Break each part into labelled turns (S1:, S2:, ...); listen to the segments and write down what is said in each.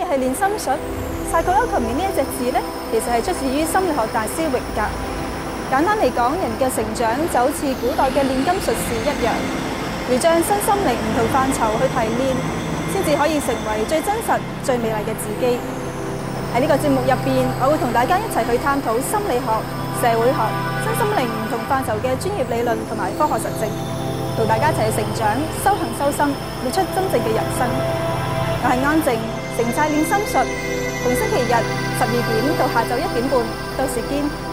S1: 係練心術。psychology 呢一隻字咧，其實係出自於心理學大師榮格。簡單嚟講，人嘅成長就好似古代嘅煉金術士一樣，要將身心靈唔同範疇去提煉，先至可以成為最真實、最美麗嘅自己。喺呢個節目入邊，我會同大家一齊去探討心理學、社會學、身心靈唔同範疇嘅專業理論同埋科學實證，同大家一齊去成長、修行修心，活出真正嘅人生。我係安靜，城寨練心術，逢星期日12點到下晝1點半，到時見。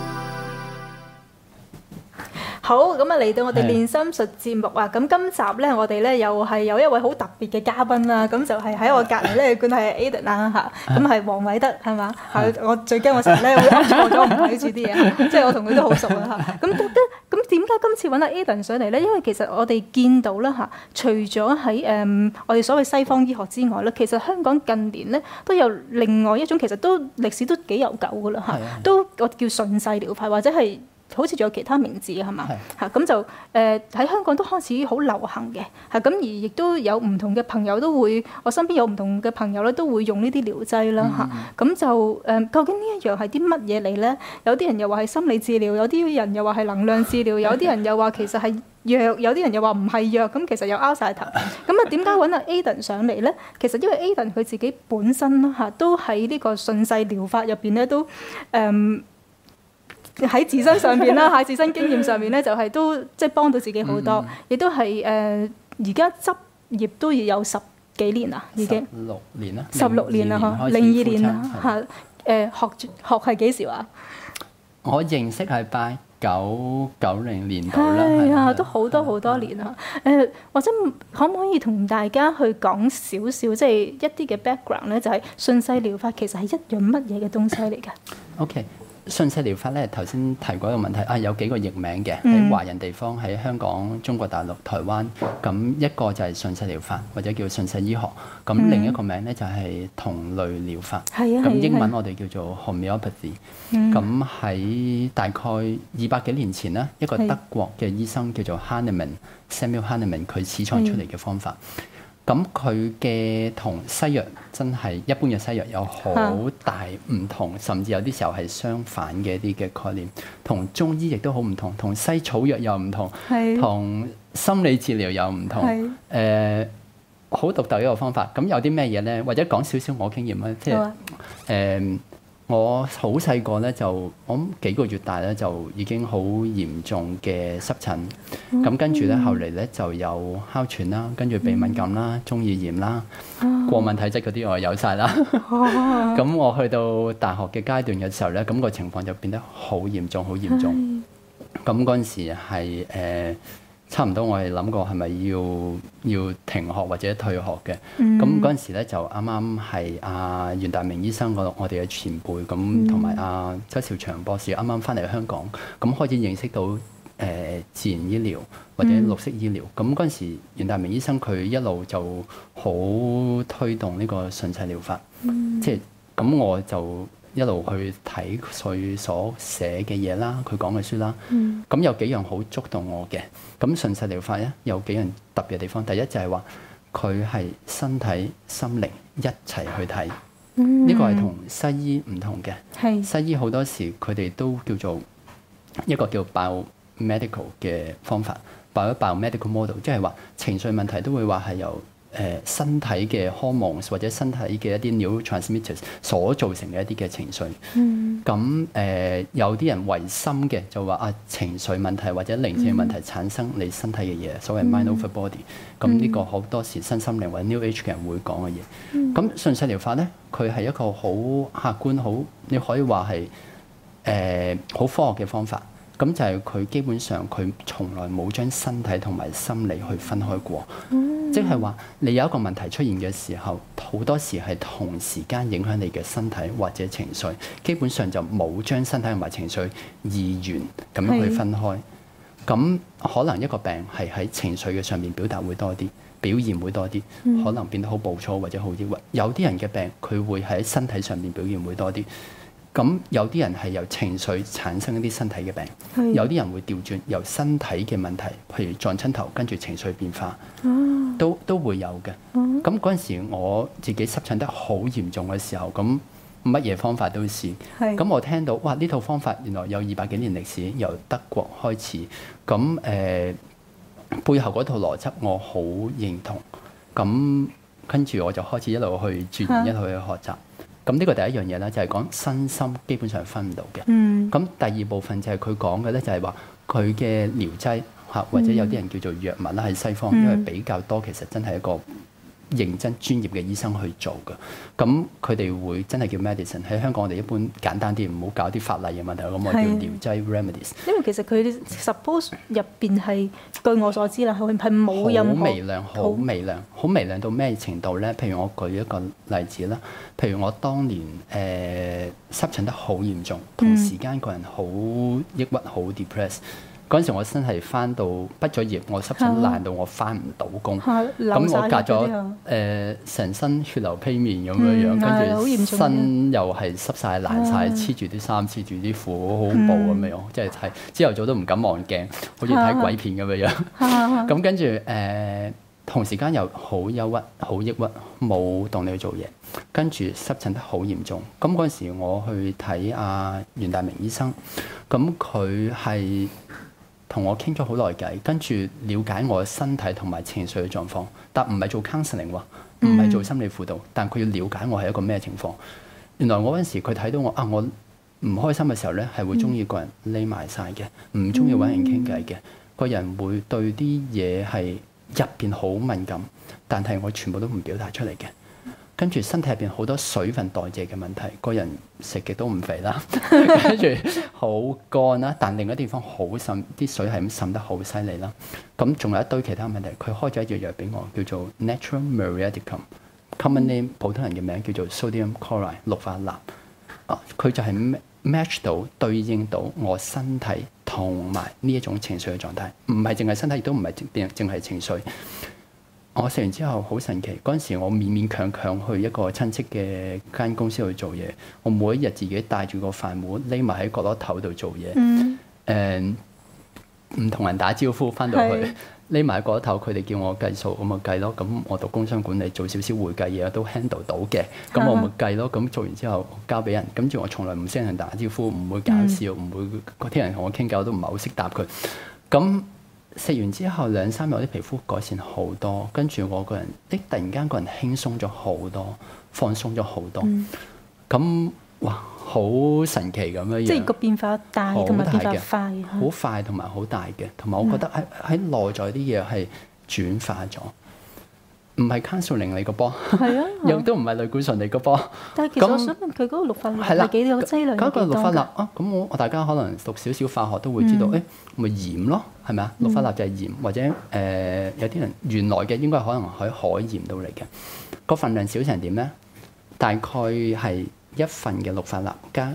S1: 好，咁啊嚟到我哋練心術節目啊，咁今集咧我哋咧又係有一位好特別嘅嘉賓啦，咁就係喺我隔離咧，佢係 Aiden 啦嚇，咁係黃偉德係嘛？係我最驚我成日咧會噏錯咗，唔睇住啲嘢，即係我同佢都好熟啦嚇。咁點解今次揾阿 Aiden 上嚟咧？因為其實我哋見到啦嚇，除咗喺我哋所謂西方醫學之外咧，其實香港近年咧都有另外一種，其實都歷史都幾悠久噶啦嚇，都我叫順勢療法或者係。好似仲有其他名字嘅係嘛？嚇咁就喺香港都開始好流行嘅嚇，咁而亦都有唔同嘅朋友都會，我身邊有唔同嘅朋友咧都會用呢啲療劑啦嚇。咁就究竟呢一樣係啲乜嘢嚟咧？有啲人又話係心理治療，有啲人又話係能量治療，有啲人又話其實係藥，有啲人又話唔係藥，咁其實又拗晒頭。咁啊點解揾阿 Aiden 上嚟咧？其實因為 Aiden 佢自己本身啦嚇，都喺呢個順勢療法入邊咧都喺自身上邊啦，喺自身經驗上面咧，就係都即係幫到自己好多，亦都係而家執業都要有10幾年啦，已經
S2: 16年啦
S1: ，16年啦嗬，02年啦嚇。學係幾時話？
S2: 我認識係89、90年度啦，
S1: 係啊，都好多年啦。或者可唔可以同大家去講少少，即係一啲嘅 background 咧，就係順勢療法其實係一樣乜嘢嘅東西嚟㗎
S2: ？OK。順勢療法咧，頭先提過一個問題啊，有幾個譯名嘅喺華人地方，喺香港、中國大陸、台灣。咁一個就係順勢療法，或者叫順勢醫學。咁另一個名咧就係同類療法。咁英文我哋叫做 homeopathy。咁喺大概200幾年前咧，一個德國嘅醫生叫做 Samuel Hahnemann， 佢始創出嚟嘅方法。咁佢嘅同西藥真係一般嘅西藥有好大唔同，甚至有啲時候係相反嘅一啲嘅概念。同中醫亦都好唔同，同西草藥又唔同，同心理治療又唔同。好獨特一個方法。咁有啲咩嘢咧？或者講少少我經驗啦，即係我好細個咧，就我諗幾個月大咧，就已經好嚴重嘅濕疹。咁跟住咧，後嚟咧就有哮喘啦，跟住鼻敏感啦、中耳炎啦、過敏體質嗰啲我有晒啦。咁我去到大學嘅階段嘅時候咧，咁個情況就變得好嚴重，好嚴重。咁嗰陣時係差唔多我係諗過係咪要停學或者退學嘅。咁嗰陣時咧就啱啱係阿袁大明醫生我哋嘅前輩，咁同埋阿周兆祥博士啱啱翻嚟香港，咁開始認識到自然醫療或者綠色醫療。咁嗰陣時袁大明醫生佢一路就好推動呢個順勢療法，即係咁我就一路去睇佢所寫嘅嘢啦，佢講嘅書啦。咁有幾樣好觸動我嘅。咁順勢療法咧有幾樣特別嘅地方。第一就係話佢係身體心靈一齊去睇，呢個係同西醫唔同嘅。西醫好多時佢哋都叫做一個叫 biomedical 嘅方法， biomedical model， 即係話情緒問題都會話係由身體嘅 hormones 或者身體嘅一啲 neurotransmitters 所造成嘅一啲嘅情緒。咁有啲人唯心嘅就話情緒問題或者靈性問題產生你身體嘅嘢，所謂 mind over body。咁呢個好多時身心靈或者 New Age 嘅人會講嘅嘢。咁順勢療法咧，佢係一個好客觀、好你可以話係好科學嘅方法。咁就係佢基本上佢從來冇將身體同埋心理去分開過。即係話你有一個問題出現嘅時候，好多時係同時間影響你嘅身體或者情緒，基本上就冇將身體同埋情緒二元咁樣去分開。咁可能一個病係喺情緒嘅上面表達會多啲，表現會多啲，可能變得好暴躁或者好抑鬱。有啲人嘅病佢會喺身體上面表現會多啲。 咁有啲人係由情緒產生一啲身體嘅病，
S1: 係
S2: 有啲人會調轉由身體嘅問題，譬如撞親頭跟住情緒變化，都會有嘅。咁嗰陣時我自己濕疹得好嚴重嘅時候，咁乜嘢方法都試。
S1: 係
S2: 咁我聽到哇呢套方法原來有200幾年歷史，由德國開始。咁背後嗰套邏輯我好認同。咁跟住我就開始一路去鑽研，一路去學習。咁呢個第一樣嘢咧，就係講身心基本上分唔到嘅。咁第二部分就係佢講嘅咧，就係話佢嘅療劑嚇，或者有啲人叫做藥物啦，喺西方因為比較多，其實真係一個認真專業嘅醫生去做嘅。咁佢哋會真係叫 medicine。喺香港我哋一般簡單啲，唔好搞啲法例嘅問題，咁我叫療劑 remedies。
S1: 因為其實佢 suppose 入邊係據我所知啦，係冇任何
S2: 好微量、好微量、好微量到咩程度咧？譬如我舉一個例子啦，譬如我當年濕疹得好嚴重，同時間個人好抑鬱、好 depress。嗰陣時我真係翻到畢咗業，我濕疹爛到我翻唔到工，咁我隔咗成身血流披面咁樣樣，跟住身又係濕晒爛晒，黐住啲衫，黐住啲褲，好恐怖咁樣，即係睇朝頭早都唔敢望鏡，好似睇鬼片咁樣樣。咁跟住同時間又好憂鬱、好抑鬱，冇動力去做嘢，跟住濕疹得好嚴重。咁嗰陣時我去睇阿袁大明醫生，咁佢係同我傾咗好耐偈，跟住了解我嘅身體同埋情緒嘅狀況，但唔係做 counseling 喎，唔係做心理輔導，但佢要了解我係一個咩情況。原來我嗰陣時佢睇到我我唔開心嘅時候咧，係會中意個人匿埋晒嘅，唔中意揾人傾偈嘅，個人會對啲嘢係入邊好敏感，但係我全部都唔表達出嚟嘅。跟住身體入邊好多水分代謝嘅問題，個人食極都唔肥啦，跟住好乾啦，但另一地方好滲，啲水係咁滲得好犀利啦。咁仲有一堆其他問題，佢開咗一隻藥俾我，叫做 Natural Muriaticum，common name 普通人嘅名叫做 Sodium Chloride 氯化鈉。佢就係 match 到對應到我身體同埋呢一種情緒嘅狀態，唔係淨係身體，亦都唔係淨係情緒。我食完之後好神奇，嗰陣時我勉勉強強去一個親戚嘅間公司去做嘢，我每一日自己帶住個飯碗匿埋喺角落頭度做嘢，唔同人打招呼，翻到去匿埋喺角落頭，佢哋叫我計數，我咪計咯。咁我讀工商管理，做少少會計嘢都 handle 到嘅，咁我咪計咯。咁做完之後交俾人，跟住我從來唔識人打招呼，唔會搞笑，唔會嗰啲人同我傾偈我都唔係好識答佢。咁食完之後2-3日，我啲皮膚改善好多，跟住我個人突然間個人輕鬆咗好多，放鬆咗好多。咁哇，好神奇咁樣樣。即
S1: 係個變化大同埋變化快，
S2: 好快同埋好大嘅。同埋我覺得喺內在啲嘢係轉化咗，唔係 counseling 嚟個波，又都唔係類固醇嚟個波。
S1: 但係其實我想問佢嗰個氯化鈉係幾個劑量？
S2: 嗰個氯化鈉咁我大家可能讀少少化學都會知道，咪鹽咯，係咪啊？氯化鈉就係鹽，或者有啲人原來嘅應該可能喺海鹽度嚟嘅。個份量少成點咧？大概係1份嘅氯化鈉加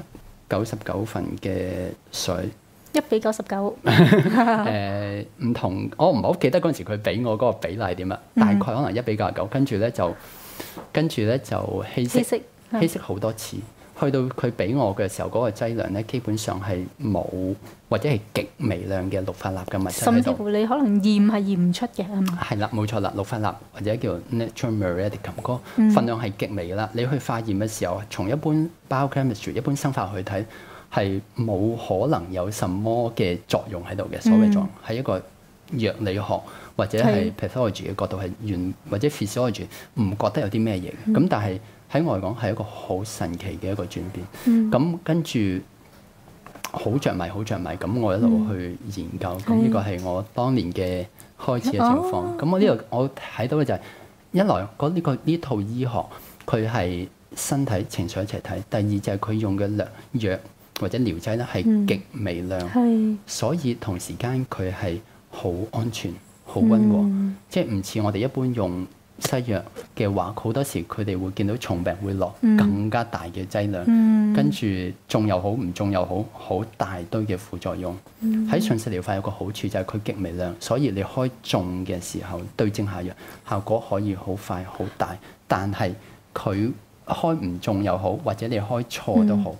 S2: 99份嘅水。
S1: 1:99。
S2: 唔同，我唔係好記得嗰陣時佢俾我嗰個比例點啊，大概可能1:99，跟住咧就稀釋好多次，去到佢俾我嘅時候，嗰個劑量咧基本上係冇或者係極微量嘅氯化鈉嘅物質喺度。
S1: 甚至乎你可能驗係驗唔出嘅，係嘛？
S2: 係啦，冇錯啦，氯化鈉或者叫 Natural Muriaticum 嗰個份量係極微啦。你去化驗嘅時候，從一般 biochemistry 一般生化學去睇，係冇可能有什麼嘅作用喺度嘅。所謂作用係一個藥理學或者係 pathology 嘅角度係或者 physiology 唔覺得有啲咩嘢嘅。咁但係喺我嚟講係一個好神奇嘅一個轉變。咁跟住好着迷，咁我一路去研究。咁呢個係我當年嘅開始嘅情況。咁我呢度我睇到嘅就係一來呢套醫學佢係身體情緒一齊睇，第二就係佢用嘅藥或者療劑咧係極微量，所以同時間佢係好安全、好溫和，即係唔似我哋一般用西藥嘅話，好多時佢哋會見到重病會落更加大嘅劑量，跟住中又好，唔中又好，好大堆嘅副作用。喺順勢療法有個好處就係佢極微量，所以你開中嘅時候對症下藥，效果可以好快好大。但係佢開唔中又好，或者你開錯都好，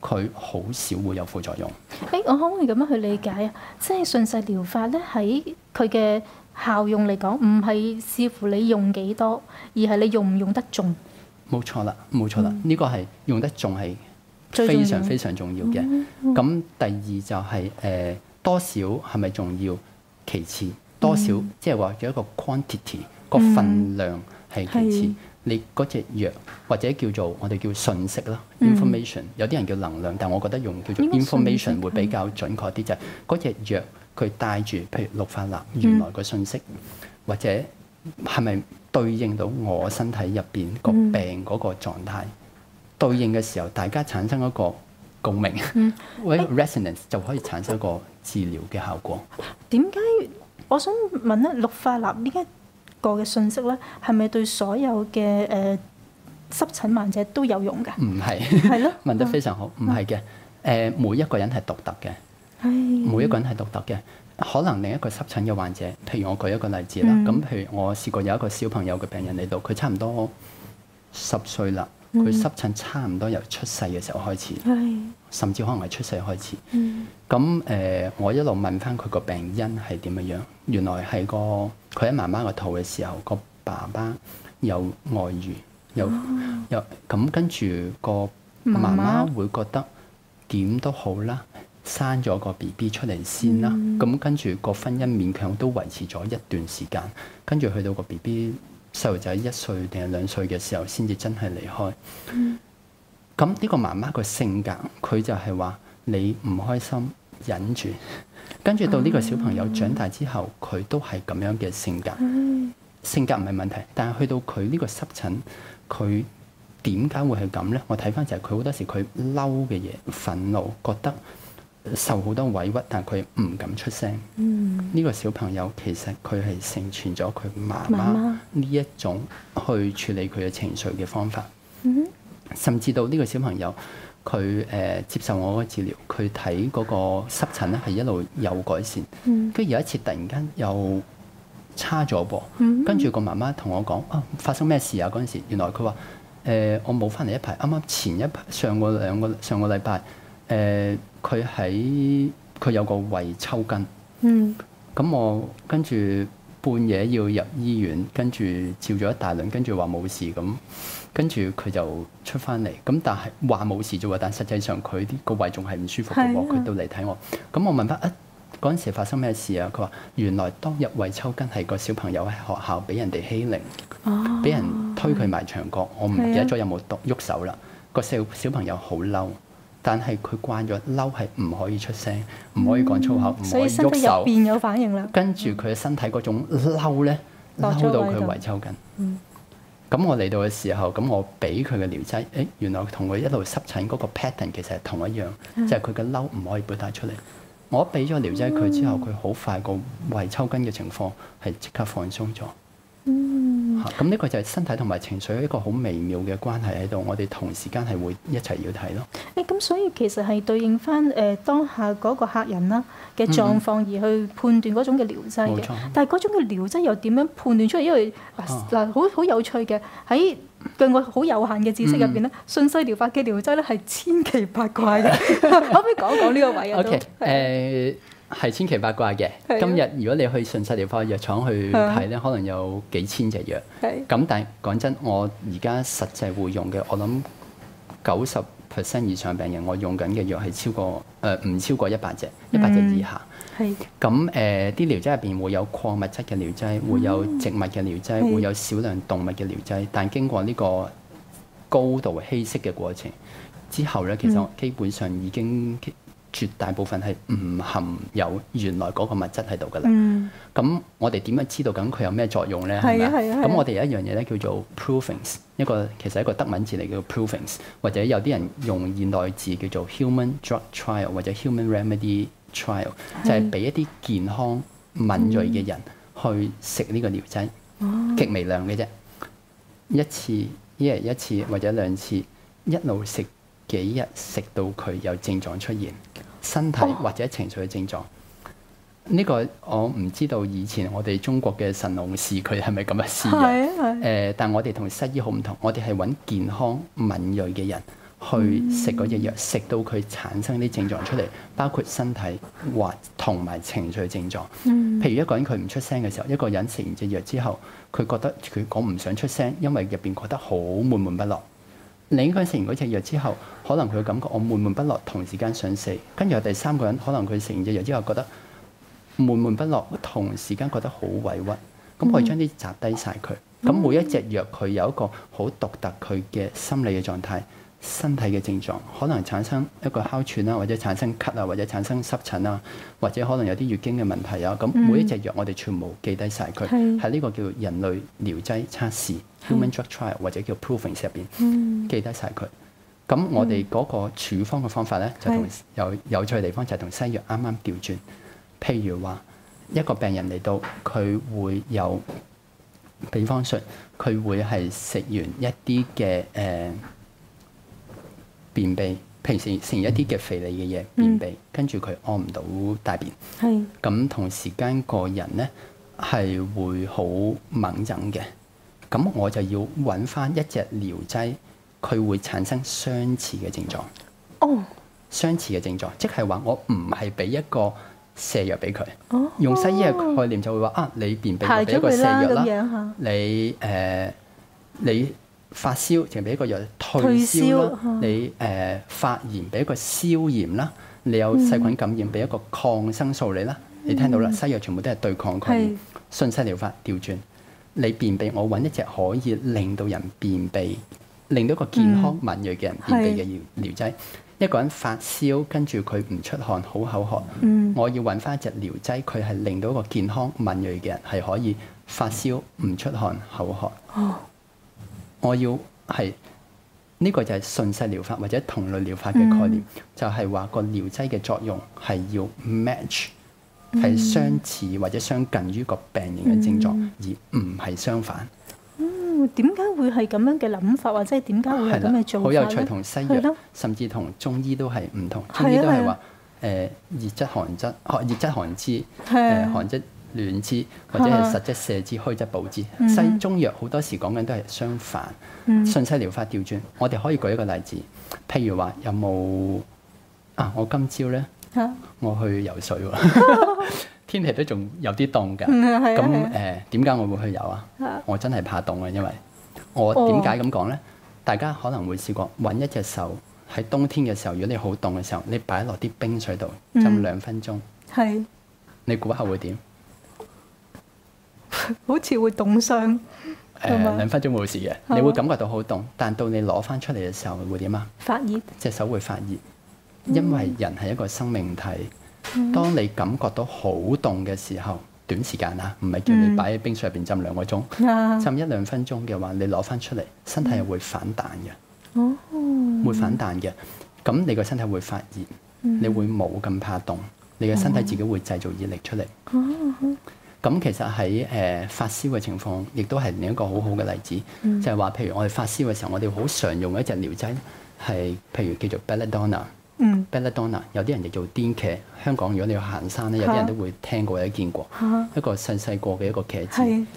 S2: 佢好少會有副作用。
S1: 我可唔可以咁樣去理解啊？即係順勢療法咧，喺佢嘅效用嚟講，唔係視乎你用幾多，而係你用唔用得中。
S2: 冇錯啦，冇錯啦，呢個係用得中係非常非常重要嘅。咁第二就係多少係咪重要？其次，多少即係話有一個 quantity 個份量係其次。你嗰隻藥或者叫做我哋叫信息啦 information，有啲人叫能量，但我覺得用叫做 information 會比較準確啲，就係嗰隻藥佢帶住譬如氯化鈉原來個信息，或者係咪對應到我身體入邊個病嗰個狀態，對應嘅時候大家產生一個共鳴，或者 resonance 就可以產生一個治療嘅效果。
S1: 點解我想問咧？氯化鈉呢一個嘅信息咧，係咪對所有嘅濕疹患者都有用㗎？
S2: 唔係，
S1: 係咯，
S2: 問得非常好，唔係嘅。每一個人係獨特嘅，每一個人係獨特嘅。可能另一個濕疹嘅患者，譬如我舉一個例子啦。咁譬如我試過有一個小朋友嘅病人嚟到，佢差唔多10歲啦，佢濕疹差唔多由出世嘅時候開始，甚至可能係出世開始。咁我一路問翻佢個病因係點樣樣，原來係佢喺媽媽個肚嘅時候，個爸爸有外遇，有咁跟住個媽媽會覺得點都好啦，生咗個 BB 出嚟先啦。咁跟住個婚姻勉強都維持咗一段時間，跟住去到個 BB 細路仔1歲定係2歲嘅時候，先至真係離開。咁呢個媽媽個性格，佢就係話你唔開心忍住，跟住到呢個小朋友長大之後，佢都係咁樣嘅性格。性格唔係問題，但係去到佢呢個濕疹，佢點解會係咁咧？我睇翻就係佢好多時佢嬲嘅嘢、憤怒，覺得受好多委屈，但係佢唔敢出聲。呢個小朋友其實佢係承傳咗佢媽媽呢一種去處理佢嘅情緒嘅方法。甚至到呢個小朋友佢接受我嘅治療，佢睇嗰個濕疹咧係一路有改善，跟住有一次突然間又差咗噃，跟住個媽媽同我講發生咩事啊？嗰陣時原來佢話我冇翻嚟一排，啱啱上個禮拜佢有個胃抽筋，咁我跟住半夜要入醫院，跟住照咗一大輪，跟住話冇事咁。跟住佢就出翻嚟，咁但係話冇事啫喎，但實際上佢個胃仲係唔舒服嘅喎，佢到嚟睇我，咁我問翻嗰陣時發生咩事啊？佢話原來當日胃抽筋係個小朋友喺學校俾人哋欺凌，俾人推佢埋牆角，我唔記得咗有冇喐手啦。個小朋友好嬲，但係佢慣咗嬲係唔可以出聲，唔可以講粗口，唔可以喐手。所以身體入邊有反應啦。跟住佢嘅身體嗰種嬲咧，嬲到佢胃抽筋。咁我嚟到嘅時候，咁我俾佢嘅療劑，原來同佢一路濕疹嗰個 pattern 其實係同一樣，就係佢嘅嬲唔可以表達出嚟。我俾咗療劑佢之後，佢好快個胃抽筋嘅情況係即刻放鬆咗。咁呢個就係身體同埋情緒一個好微妙嘅關係喺度，我哋同時間係會一齊要睇咯。
S1: 咁所以其實係對應翻當下嗰個客人啦嘅狀況而去判斷嗰種嘅療劑嘅。但係嗰種嘅療劑又點樣判斷出嚟？因為好有趣嘅喺據我好有限嘅知識入邊咧，順勢療法嘅療劑咧係千奇百怪嘅。可唔可以講講呢個位啊
S2: ？OK，係千奇百怪嘅。今日如果你去順勢療法藥廠去睇咧，可能有幾千隻藥。咁但係講真，我而家實際會用嘅，我諗90% 以上病人我用緊嘅藥係唔超過100隻，100隻以下。咁啲療劑入邊會有礦物質嘅療劑，會有植物嘅療劑，會有少量動物嘅療劑。但經過呢個高度稀釋嘅過程之後咧，其實基本上已經絕大部分係唔含有原來嗰個物質喺度㗎啦。咁我哋點樣知道緊佢有咩作用咧？係咪？咁我哋有一樣嘢咧叫做 provings，其實一個德文字嚟叫 provings， 或者有啲人用現代字叫做 human drug trial 或者 human remedy trial， 就係俾一啲健康敏鋭嘅人去食呢個療劑，極微量嘅啫，一日一次或者2次，一路食幾日，食到佢有症狀出現，身體或者情緒嘅症狀。呢個我唔知道以前我哋中國嘅神農氏佢係咪咁樣試嘅？但我哋同西醫好唔同，我哋係揾健康敏鋭嘅人去食嗰隻藥，食到佢產生啲症狀出嚟，包括身體或同埋情緒症狀。譬如一個人佢唔出聲嘅時候，一個人食完隻藥之後，佢覺得佢講唔想出聲，因為入邊覺得好悶悶不樂。另一個人食完嗰隻藥之後，可能佢感覺我悶悶不樂，同時間想死。跟住第三個人，可能佢食完隻藥之後覺得悶悶不樂，同時間覺得好委屈。咁我哋將啲集低晒佢。咁每一隻藥佢有一個好獨特佢嘅心理嘅狀態、身體嘅症狀，可能產生一個哮喘啊，或者產生咳啊，或者產生濕疹啊，或者可能有啲月經嘅問題啊。咁每一隻藥我哋全部記低晒佢，喺呢個叫人類療劑測試 （human drug trial） 或者叫 proving 入邊記低晒佢。咁我哋嗰個處方嘅方法咧，就同有趣嘅地方就係同西藥啱啱調轉。譬如話一個病人嚟到，佢會有，比方說佢會係食完一啲嘅便秘，譬如食完一啲嘅肥膩嘅嘢便秘，跟住佢屙唔到大便，咁同時間個人咧係會好猛疹嘅，咁我就要揾翻一隻療劑，佢會產生相似嘅症狀。相似嘅症狀，即係話我唔係俾一個瀉藥俾佢，用西醫嘅概念就會話啊，你便秘就俾一個瀉藥啦，你發燒就俾一個藥退燒啦，你發炎俾一個消炎啦，你有細菌感染俾一個抗生素你啦。你聽到啦，西藥全部都係對抗概念，順勢療法調轉，你便秘我揾一隻可以令到人便秘，令到一個健康敏鋭嘅人便秘嘅療劑。一個人發燒，跟住佢唔出汗，好口渴，我要揾翻一隻療劑，佢係令到一個健康敏鋭嘅人係可以發燒、唔出汗、口渴。我要係呢個就係順勢療法或者同類療法嘅概念，就係話個療劑嘅作用係要 match，係相似或者相近於個病人嘅症狀，而唔係相反。
S1: 點解會係咁樣嘅諗法，或者係點解會係咁嘅做法咧？
S2: 好有趣，同西藥甚至同中醫都係唔同。中醫都係話熱質寒質，熱質寒之，寒質暖之，或者係實質瀉之，虛質補之。中藥好多時講緊都係相反。順勢療法調轉，我哋可以舉一個例子，譬如話有冇我今朝咧，我去游水喎。天氣都仲有啲凍㗎，咁點解我會去游啊？我真係怕凍啊，因為我點解咁講咧？大家可能會試過揾一隻手喺冬天嘅時候，如果你好凍嘅時候，你擺落啲冰水度浸2分鐘，你估下會點？好似會凍傷。2分鐘冇事嘅，你會感覺到好凍，但到你攞翻出嚟嘅時候會點啊？發熱，隻手會發熱，因為人係一個生命體。當你感覺到好凍嘅時候，短時間唔係叫你擺喺冰水入邊浸2個鐘，浸1-2分鐘嘅話，你攞翻出嚟，身體係會反彈嘅，會反彈嘅。咁你個身體會發熱，你會冇咁怕凍，你嘅身體自己會製造熱力出嚟。咁其實喺發燒嘅情況，亦都係另一個好好嘅例子，就係話，譬如我哋發燒嘅時候，我哋好常用一隻療劑，係譬如叫做 Belladonna。Belladonna 有啲人亦做癲茄。香港如果你去行山咧，有啲人都會聽過或者見過，一個細細個嘅一個茄子。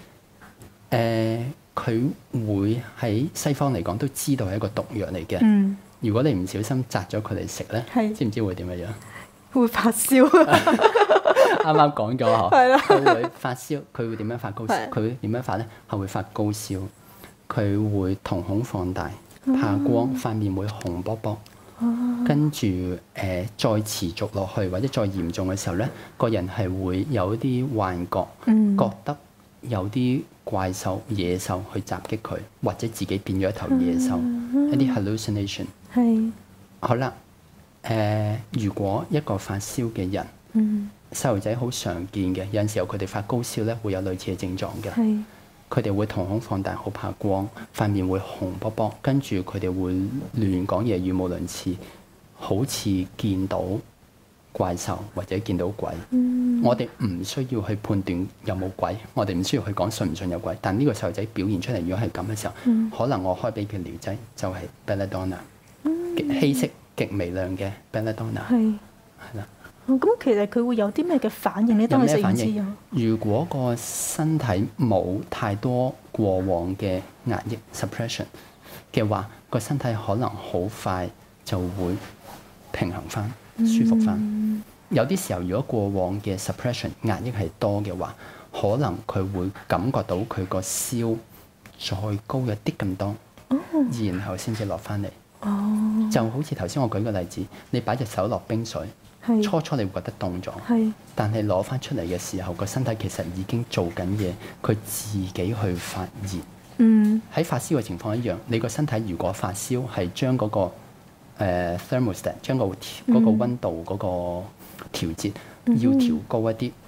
S2: 佢會喺西方嚟講都知道係一個毒藥嚟嘅。如果你唔小心摘咗佢嚟食咧，知唔知會點嘅樣？會發燒。啱啱講咗嗬，佢會發燒，佢會點樣發高燒？佢會點樣發咧？係會發高燒，佢會瞳孔放大、怕光、塊面會紅卜卜。跟住再持續落去或者再嚴重嘅時候咧，個人係會有啲幻覺，覺得有啲怪獸、野獸去襲擊佢，或者自己變咗一頭野獸，一啲 hallucination。好啦，如果一個發燒嘅人，細路仔好常見嘅，有陣時候佢哋發高燒咧，會有類似嘅症狀嘅。佢哋會瞳孔放大，好怕光，塊面會紅卜卜，跟住佢哋會亂講嘢，語無倫次，好似見到怪獸或者見到鬼。我哋唔需要去判斷有冇鬼，我哋唔需要去講信唔信有鬼。但呢個細路仔表現出嚟，如果係咁嘅時候，可能我開俾佢療劑就係 Belladonna，稀釋極微量嘅 Belladonna，係啦。
S1: 咁其實佢會有啲咩嘅反應咧？當佢食完之後，
S2: 如果個身體冇太多過往嘅壓抑 suppression， 嘅話，個身體可能好快就會平衡翻、舒服翻。有啲時候，如果過往嘅 suppression 壓抑係多嘅話，可能佢會感覺到佢個燒再高一啲咁多，然後先至落翻嚟。就好似頭先我舉個例子，你擺隻手落冰水，初初你會覺得凍咗，但係攞翻出嚟嘅時候，個身體其實已經做緊嘢，佢自己去發熱。喺發燒嘅情況一樣，你個身體如果發燒係將嗰個thermostat 將嗰個溫度嗰個調節要調高一啲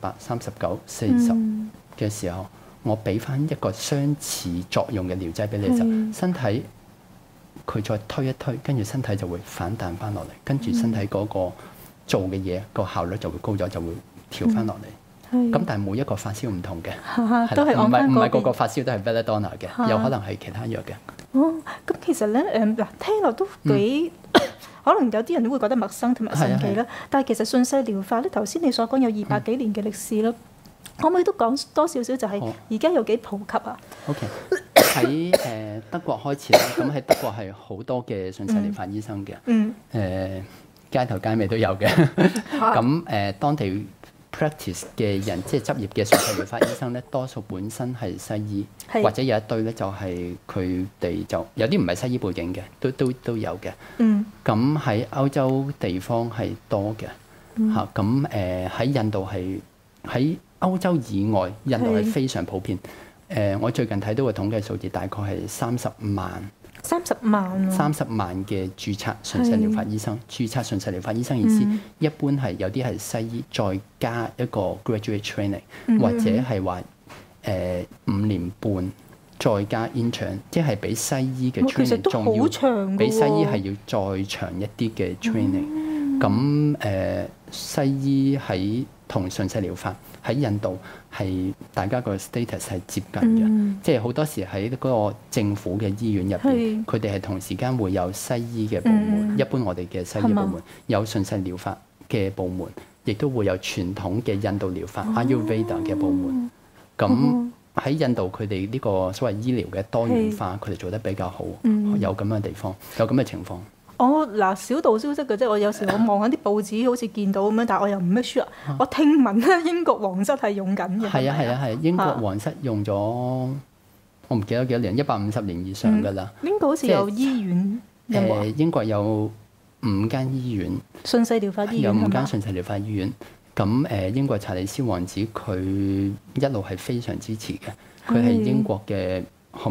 S2: ，38、39、40嘅時候，我俾翻一個相似作用嘅療劑俾你嘅時候，身體佢再推一推，跟住身體就會反彈翻落嚟，跟住身體嗰個做嘅嘢個效率就會高咗，就會調翻落嚟。咁但係每一個發燒唔同嘅，
S1: 都係
S2: 唔係個個發燒都係 belladonna 嘅，有可能係其他藥嘅。
S1: 咁其實咧嗱，聽落都幾可能有啲人都會覺得陌生同埋神奇啦。但係其實順勢療法咧，頭先你所講有200幾年嘅歷史啦，可唔可以都講多少少就係而家有幾普及啊
S2: ？OK， 喺德國開始啦，咁喺德國係好多嘅順勢療法醫生嘅，街頭街尾都有嘅。咁當地 practice 嘅人，即係執業嘅順勢療法醫生咧，多數本身係西醫，或者有一堆咧就係佢哋就有啲唔係西醫背景嘅，都有嘅。咁喺歐洲地方係多嘅嚇，咁喺印度係喺歐洲以外，印度係非常普遍。我最近睇到個統計數字，大概係30萬。
S1: 30萬
S2: 30萬嘅註冊順勢療法醫生，註冊順勢療法醫生意思，一般係有啲係西醫再加一個 graduate training，或者係話5年半再加 intern， 即係比西醫嘅 training 仲要比西醫係要再長一啲嘅 training。咁西醫喺同順勢療法喺印度係大家個 status 係接近嘅，即係好多時喺嗰個政府嘅醫院入邊，佢哋係同時間會有西醫嘅部門，一般我哋嘅西醫部門有順勢療法嘅部門，亦都會有傳統嘅印度療法 Ayurveda 嘅部門。咁喺印度佢哋呢個所謂醫療嘅多元化，佢哋做得比較好，有咁嘅地方，有咁嘅情況。
S1: 嗱，小道消息嘅啫，我有時我望緊啲報紙，好似見到咁樣，但係我又唔咩 sure。我聽聞咧，英國皇室係用緊嘅。
S2: 係英國皇室用咗，我唔記得幾多年，150年以上㗎啦。
S1: 英國好似有醫院，
S2: 英國有5間醫院，
S1: 順勢療法醫院
S2: 有5間順勢療法醫院。咁英國查理斯王子佢一路係非常支持嘅，佢係英國嘅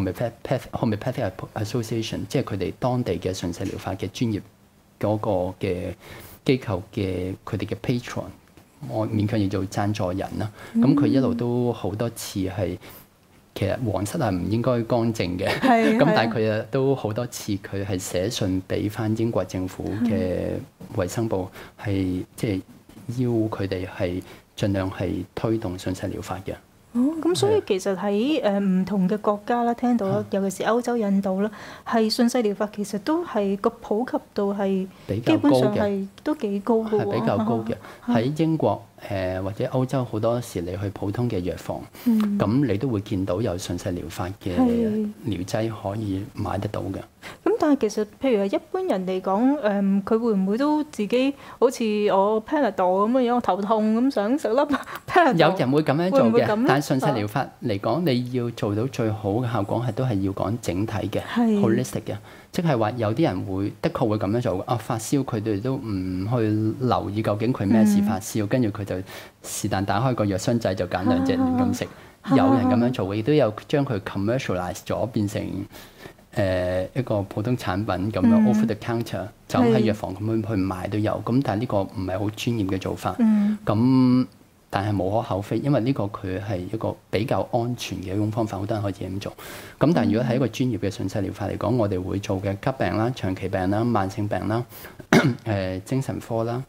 S2: Homeopathic Association， 即係佢哋當地嘅順勢療法嘅專業嗰個嘅機構嘅佢哋嘅 patron， 我勉強要做贊助人啦。咁佢一路都好多次係，其實皇室係唔應該乾淨嘅，咁但係佢都好多次佢係寫信俾翻英國政府嘅衛生部，係即係要佢哋係盡量係推動順勢療法嘅。
S1: 咁所以其實喺唔同嘅國家啦，聽到啦，尤其是歐洲、印度啦，係順勢療法其實都係個普及度係基本上係都幾高嘅喎，
S2: 係比較高嘅。喺英國或者歐洲好多時你去普通嘅藥房，咁你都會見到有順勢療法嘅療劑可以買得到嘅。
S1: 咁但係其實譬如係一般人嚟講，佢會唔會都自己好似我 Panadol 咁嘅樣，我頭痛咁想食粒 Panadol？ 有
S2: 人會咁樣做嘅，但係順勢療法嚟講，你要做到最好嘅效果係都係要講整體嘅 holistic 嘅，即係話有啲人會的確會咁樣做。發燒佢哋都唔去留意究竟佢咩事發燒，跟住佢就是但打開個藥箱仔就揀2隻亂咁食。有人咁樣做嘅，亦都有將佢 commercialize 咗變成一個普通產品咁樣 over the counter， 就喺藥房咁樣去賣都有。咁但係呢個唔係好專業嘅做法。咁但係無可厚非，因為呢個佢係一個比較安全嘅一種方法，好多人可以咁做。咁但係如果係一個專業嘅順勢療法嚟講，我哋會做嘅急病啦、長期病啦、慢性病啦、精神科啦、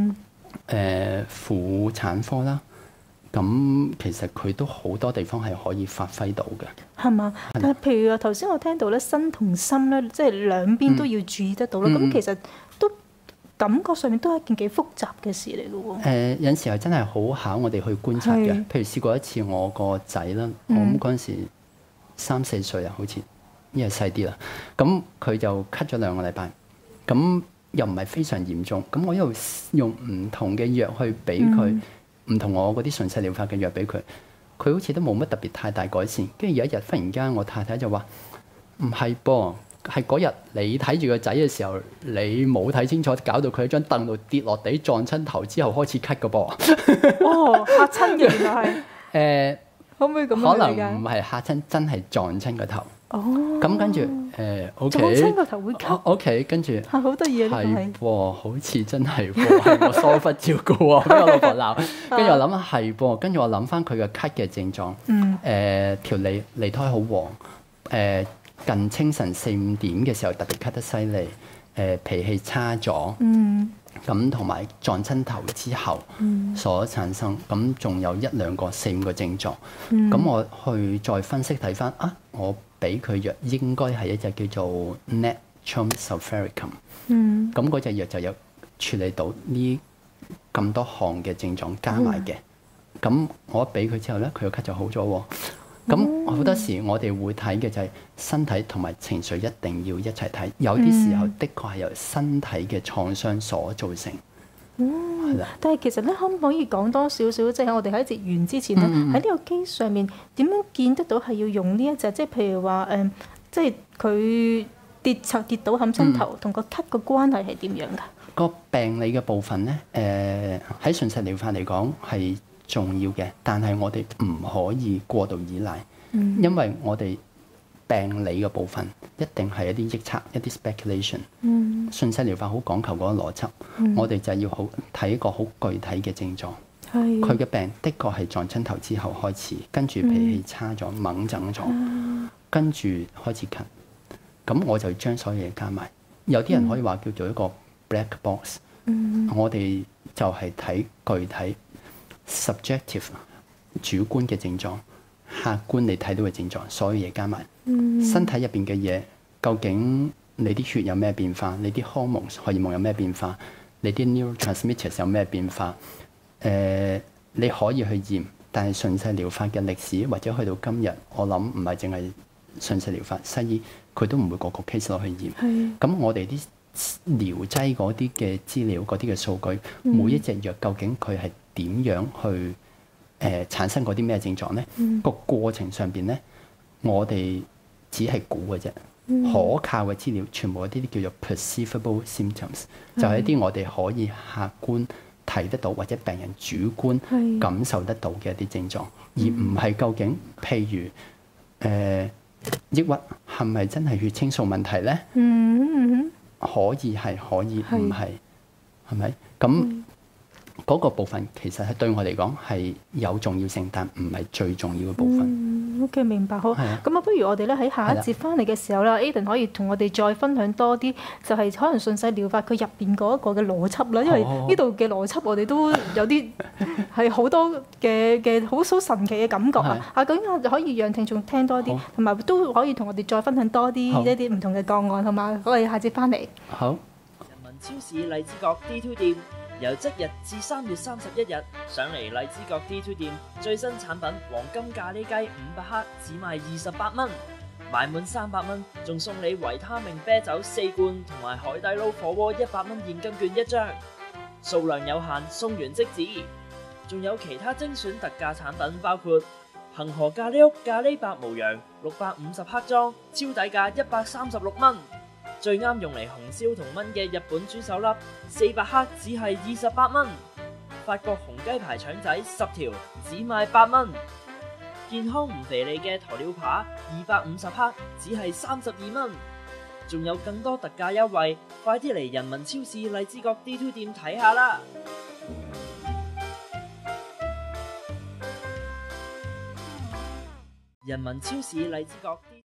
S2: 婦產科啦。咁其實佢都好多地方係可以發揮到嘅，
S1: 係嘛？但係譬如話頭先我聽到咧，身同心咧，即係兩邊都要注意得到啦。咁其實都感覺上面都係一件幾複雜嘅事嚟嘅喎。
S2: 有陣時候真係好考我哋去觀察嘅。譬如試過一次我個仔啦，我諗嗰陣時3、4歲啊，好似因為細啲啦。咁佢就咳咗2個禮拜，咁又唔係非常嚴重。咁我一路用唔同嘅藥去俾佢，唔同我嗰啲順勢療法嘅藥俾佢，佢好似都冇乜特別太大改善。跟住有一日忽然間，我太太就話：唔係噃。係嗰日你睇住個仔嘅時候，你冇睇清楚，搞到佢喺張凳度跌落地撞親頭之後開始咳嘅噃。
S1: 哦，嚇親嘅原來係。可唔可以咁樣理解？
S2: 可能唔係嚇親，真係撞親個頭。
S1: 哦。
S2: 咁跟住OK。
S1: 撞親個頭會咳。
S2: OK，跟住。
S1: 係好得意啊！呢個係。
S2: 喎，好似真係喎，係我疏忽照顧喎，俾我老婆鬧。跟住我諗下係噃，跟住我諗翻佢嘅咳嘅症狀。條脷苔好黃。近清晨4-5點嘅時候特別咳得犀利，脾氣差咗，咁同埋撞親頭之後所產生，咁仲有1-2個4-5個症狀，咁我去再分析睇翻我俾佢藥應該係一隻叫做 Natrum Sulfuricum，咁嗰隻藥就有處理到呢咁多項嘅症狀加埋嘅，咁我一俾佢之後咧，佢個咳就好咗喎。咁好多時我哋會睇嘅就係身體同埋情緒一定要一齊睇，有啲時候的確係由身體嘅創傷所造成。係啦。
S1: 但係其實咧，可唔可以講多少少，即係我哋喺節完之前咧，喺呢個機上面點樣見得到係要用呢一隻？即係譬如話即係佢跌倒冚親頭，同個咳個關係係點樣㗎？
S2: 個病理嘅部分咧，喺順勢療法嚟講係重要嘅，但係我哋唔可以過度依賴，因為我哋病理嘅部分一定係一啲臆測、一啲 speculation。順勢療法好講求嗰個邏輯，我哋就要好睇一個好具體嘅症狀。佢嘅病的確係撞親頭之後開始，跟住脾氣差咗、猛整咗，跟住開始咳。咁我就將所有嘢加埋。有啲人可以話叫做一個 black box。我哋就係睇具體。subjective 主觀嘅症狀，客觀你睇到嘅症狀，所有嘢加埋，身體入邊嘅嘢，究竟你啲血有咩變化，你啲荷爾蒙有咩變化，你啲 neurotransmitters 有咩變化？你可以去驗，但係順勢療法嘅歷史或者去到今日，我諗唔係淨係順勢療法，西醫佢都唔會個 case 落去驗。咁我哋啲療劑嗰啲嘅資料、嗰啲嘅數據，每一隻藥究竟佢係點樣去產生嗰啲咩症狀咧？個過程上邊咧，我哋只係估嘅啫。可靠嘅資料全部嗰啲叫做 perceivable symptoms，就係一啲我哋可以客觀睇得到或者病人主觀感受得到嘅一啲症狀，而唔係究竟譬如抑鬱係咪真係血清素問題咧？可以係，可以唔係，係咪？咁嗰個部分其實係對我嚟講係有重要性，但唔係最重要嘅部分。
S1: OK， 明白。好，咁不如我哋咧喺下一節翻嚟嘅時候啦，Aden 可以同我哋再分享多啲，就係可能順勢療法佢入邊嗰一個嘅邏輯啦。因為呢度嘅邏輯我哋都有啲係好多嘅好神奇嘅感覺啊！咁我就可以讓聽眾聽多啲，同埋都可以同我哋再分享多啲一啲唔同嘅個案，好嘛？我哋下節翻嚟。
S2: 好。
S3: 人民超市荔枝角 D2 店。由即日至3月31日，上嚟荔枝角 D2 店最新產品黃金咖喱雞500克，只賣28蚊，買滿300蚊仲送你維他命啤酒4罐同埋海底撈火鍋100蚊現金券1張，數量有限，送完即止。仲有其他精選特價產品，包括恒河咖喱屋咖喱白無羊650克裝，超底價136蚊。最啱用嚟紅燒同炆嘅日本豬手粒400克只係28蚊，法國紅雞排腸仔10條只賣8蚊，健康唔肥膩嘅鴕鳥扒250克只係32蚊，仲有更多特價優惠，快啲嚟人民超市荔枝角 D2 店睇下啦！人民超市荔枝角 D2